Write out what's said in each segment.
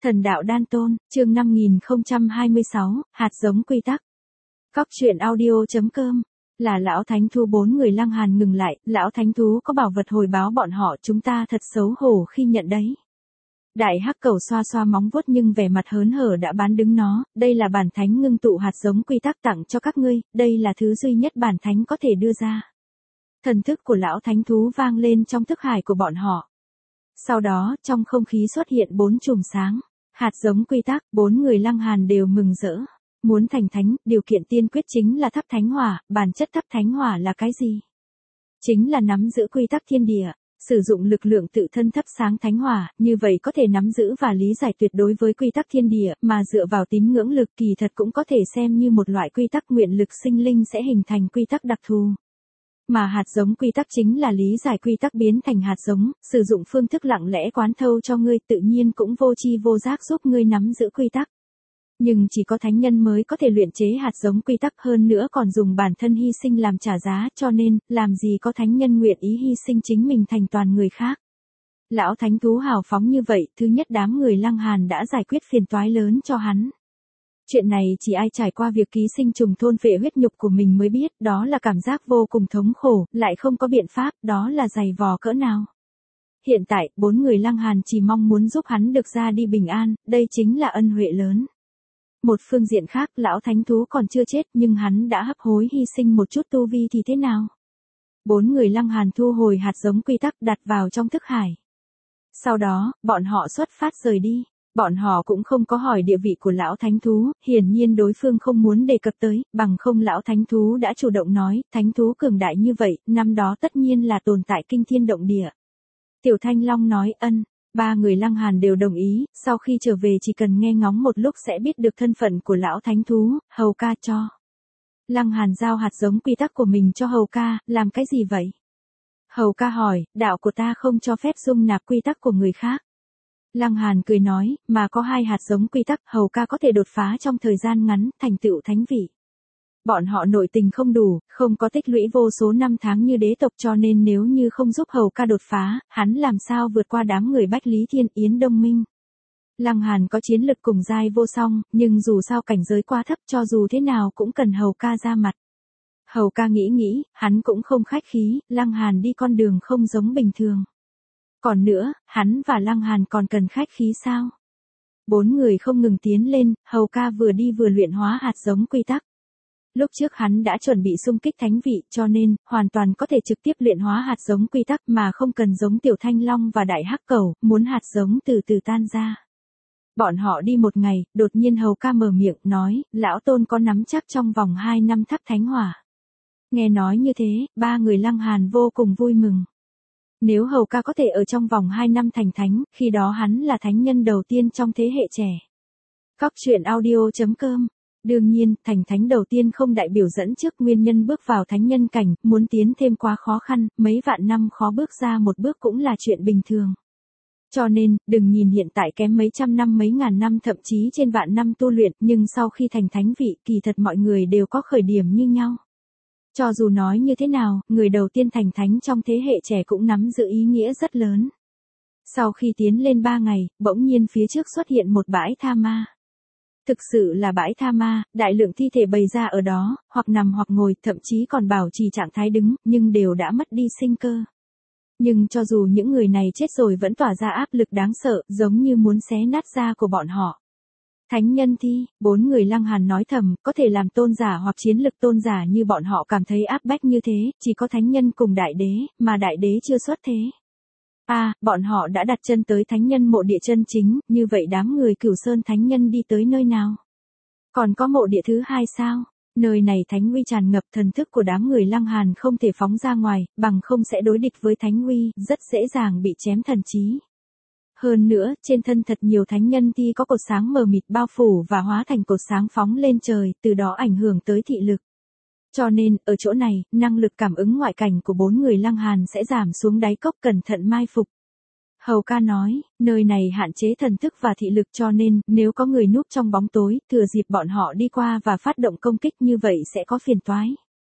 Thần đạo đan tôn, chương 5026, hạt giống quy tắc. Cóc truyện audio.com. Là lão thánh thú bốn người Lăng Hàn ngừng lại, lão thánh thú có bảo vật hồi báo bọn họ, chúng ta thật xấu hổ khi nhận đấy. Đại hắc cẩu xoa xoa móng vuốt nhưng vẻ mặt hớn hở đã bán đứng nó, đây là bản thánh ngưng tụ hạt giống quy tắc tặng cho các ngươi, đây là thứ duy nhất bản thánh có thể đưa ra. Thần thức của lão thánh thú vang lên trong thức hải của bọn họ. Sau đó, trong không khí xuất hiện 4 chùm sáng. Hạt giống quy tắc, 4 người Lăng Hàn đều mừng rỡ. Muốn thành thánh, điều kiện tiên quyết chính là thắp thánh hỏa, bản chất thắp thánh hỏa là cái gì? Chính là nắm giữ quy tắc thiên địa, sử dụng lực lượng tự thân thắp sáng thánh hỏa, như vậy có thể nắm giữ và lý giải tuyệt đối với quy tắc thiên địa, mà dựa vào tín ngưỡng lực kỳ thật cũng có thể xem như một loại quy tắc nguyện lực sinh linh sẽ hình thành quy tắc đặc thù. Mà hạt giống quy tắc chính là lý giải quy tắc biến thành hạt giống, sử dụng phương thức lặng lẽ quán thâu cho ngươi tự nhiên cũng vô tri vô giác giúp ngươi nắm giữ quy tắc. Nhưng chỉ có thánh nhân mới có thể luyện chế hạt giống quy tắc hơn nữa còn dùng bản thân hy sinh làm trả giá cho nên, làm gì có thánh nhân nguyện ý hy sinh chính mình thành toàn người khác. Lão thánh thú hào phóng như vậy, thứ nhất đám người Lăng Hàn đã giải quyết phiền toái lớn cho hắn. Chuyện này chỉ ai trải qua việc ký sinh trùng thôn phệ huyết nhục của mình mới biết, đó là cảm giác vô cùng thống khổ, lại không có biện pháp, đó là dày vò cỡ nào. Hiện tại, 4 người Lăng Hàn chỉ mong muốn giúp hắn được ra đi bình an, đây chính là ân huệ lớn. Một phương diện khác, lão thánh thú còn chưa chết nhưng hắn đã hấp hối hy sinh một chút tu vi thì thế nào? 4 người Lăng Hàn thu hồi hạt giống quy tắc đặt vào trong thức hải. Sau đó, bọn họ xuất phát rời đi. Bọn họ cũng không có hỏi địa vị của lão thánh thú, hiển nhiên đối phương không muốn đề cập tới, bằng không lão thánh thú đã chủ động nói, thánh thú cường đại như vậy, năm đó tất nhiên là tồn tại kinh thiên động địa. Tiểu Thanh Long nói ân, 3 người Lăng Hàn đều đồng ý, sau khi trở về chỉ cần nghe ngóng một lúc sẽ biết được thân phận của lão thánh thú, Hầu ca cho. Lăng Hàn giao hạt giống quy tắc của mình cho Hầu ca, làm cái gì vậy? Hầu ca hỏi, đạo của ta không cho phép dung nạp quy tắc của người khác. Lăng Hàn cười nói, mà có 2 hạt giống quy tắc, Hầu ca có thể đột phá trong thời gian ngắn, thành tựu thánh vị. Bọn họ nội tình không đủ, không có tích lũy vô số năm tháng như đế tộc cho nên nếu như không giúp Hầu ca đột phá, hắn làm sao vượt qua đám người Bách Lý Thiên Yến Đông Minh. Lăng Hàn có chiến lực cùng giai vô song, nhưng dù sao cảnh giới quá thấp cho dù thế nào cũng cần Hầu ca ra mặt. Hầu ca nghĩ, hắn cũng không khách khí, Lăng Hàn đi con đường không giống bình thường. Còn nữa, hắn và Lăng Hàn còn cần khách khí sao? 4 người không ngừng tiến lên, Hầu ca vừa đi vừa luyện hóa hạt giống quy tắc. Lúc trước hắn đã chuẩn bị xung kích thánh vị cho nên, hoàn toàn có thể trực tiếp luyện hóa hạt giống quy tắc mà không cần giống Tiểu Thanh Long và Đại Hắc Cẩu, muốn hạt giống từ từ tan ra. Bọn họ đi một ngày, đột nhiên Hầu ca mở miệng nói, lão tôn có nắm chắc trong vòng 2 năm thắp thánh hỏa. Nghe nói như thế, 3 người Lăng Hàn vô cùng vui mừng. Nếu Hầu ca có thể ở trong vòng 2 năm thành thánh, khi đó hắn là thánh nhân đầu tiên trong thế hệ trẻ. Cóc truyện audio.com. Đương nhiên, thành thánh đầu tiên không đại biểu dẫn trước nguyên nhân bước vào thánh nhân cảnh, muốn tiến thêm quá khó khăn, mấy vạn năm khó bước ra một bước cũng là chuyện bình thường. Cho nên, đừng nhìn hiện tại kém mấy trăm năm mấy ngàn năm thậm chí trên vạn năm tu luyện, nhưng sau khi thành thánh vị, kỳ thật mọi người đều có khởi điểm như nhau. Cho dù nói như thế nào, người đầu tiên thành thánh trong thế hệ trẻ cũng nắm giữ ý nghĩa rất lớn. Sau khi tiến lên 3 ngày, bỗng nhiên phía trước xuất hiện một bãi tha ma. Thực sự là bãi tha ma, đại lượng thi thể bày ra ở đó, hoặc nằm hoặc ngồi, thậm chí còn bảo trì trạng thái đứng, nhưng đều đã mất đi sinh cơ. Nhưng cho dù những người này chết rồi vẫn tỏa ra áp lực đáng sợ, giống như muốn xé nát da của bọn họ. Thánh nhân thi, 4 người Lăng Hàn nói thầm, có thể làm tôn giả hoặc chiến lực tôn giả như bọn họ cảm thấy áp bách như thế, chỉ có thánh nhân cùng đại đế, mà đại đế chưa xuất thế. Bọn họ đã đặt chân tới thánh nhân mộ địa chân chính, như vậy đám người Cửu Sơn thánh nhân đi tới nơi nào? Còn có mộ địa thứ 2 sao? Nơi này thánh uy tràn ngập, thần thức của đám người Lăng Hàn không thể phóng ra ngoài, bằng không sẽ đối địch với thánh uy, rất dễ dàng bị chém thần trí. Hơn nữa, trên thân thật nhiều thánh nhân thi có cột sáng mờ mịt bao phủ và hóa thành cột sáng phóng lên trời, từ đó ảnh hưởng tới thị lực. Cho nên, ở chỗ này, năng lực cảm ứng ngoại cảnh của 4 người Lăng Hàn sẽ giảm xuống đáy cốc cẩn thận mai phục. Hầu ca nói, nơi này hạn chế thần thức và thị lực cho nên, nếu có người núp trong bóng tối, thừa dịp bọn họ đi qua và phát động công kích như vậy sẽ có phiền toái.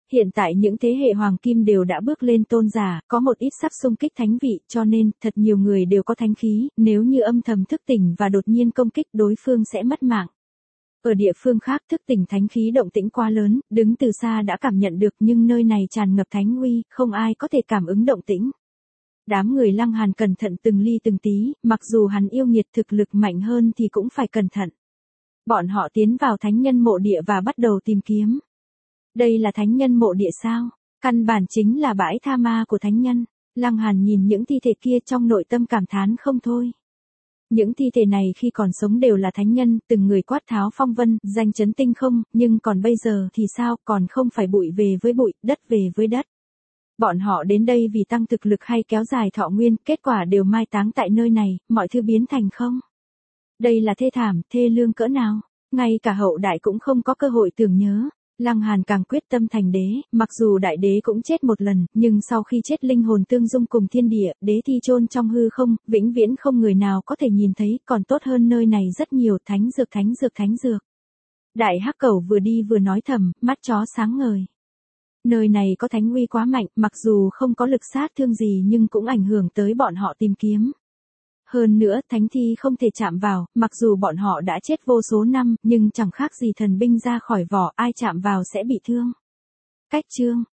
Hiện tại những thế hệ hoàng kim đều đã bước lên tôn giả, có một ít sắp xung kích thánh vị, cho nên, thật nhiều người đều có thánh khí, nếu như âm thầm thức tỉnh và đột nhiên công kích đối phương sẽ mất mạng. Ở địa phương khác thức tỉnh thánh khí động tĩnh quá lớn, đứng từ xa đã cảm nhận được nhưng nơi này tràn ngập thánh uy, không ai có thể cảm ứng động tĩnh. Đám người Lăng Hàn cẩn thận từng ly từng tí, mặc dù hắn yêu nghiệt thực lực mạnh hơn thì cũng phải cẩn thận. Bọn họ tiến vào thánh nhân mộ địa và bắt đầu tìm kiếm. Đây là thánh nhân mộ địa sao? Căn bản chính là bãi tha ma của thánh nhân. Lăng Hàn nhìn những thi thể kia trong nội tâm cảm thán không thôi. Những thi thể này khi còn sống đều là thánh nhân, từng người quát tháo phong vân, danh chấn tinh không, nhưng còn bây giờ thì sao, còn không phải bụi về với bụi, đất về với đất. Bọn họ đến đây vì tăng thực lực hay kéo dài thọ nguyên, kết quả đều mai táng tại nơi này, mọi thứ biến thành không. Đây là thê thảm, thê lương cỡ nào, ngay cả hậu đại cũng không có cơ hội tưởng nhớ. Lăng Hàn càng quyết tâm thành đế, mặc dù đại đế cũng chết một lần, nhưng sau khi chết linh hồn tương dung cùng thiên địa, đế thi chôn trong hư không, vĩnh viễn không người nào có thể nhìn thấy, còn tốt hơn nơi này rất nhiều, thánh dược thánh dược thánh dược. Đại hắc cẩu vừa đi vừa nói thầm, mắt chó sáng ngời. Nơi này có thánh uy quá mạnh, mặc dù không có lực sát thương gì nhưng cũng ảnh hưởng tới bọn họ tìm kiếm. Hơn nữa, thánh thi không thể chạm vào, mặc dù bọn họ đã chết vô số năm, nhưng chẳng khác gì thần binh ra khỏi vỏ, ai chạm vào sẽ bị thương. Cách chương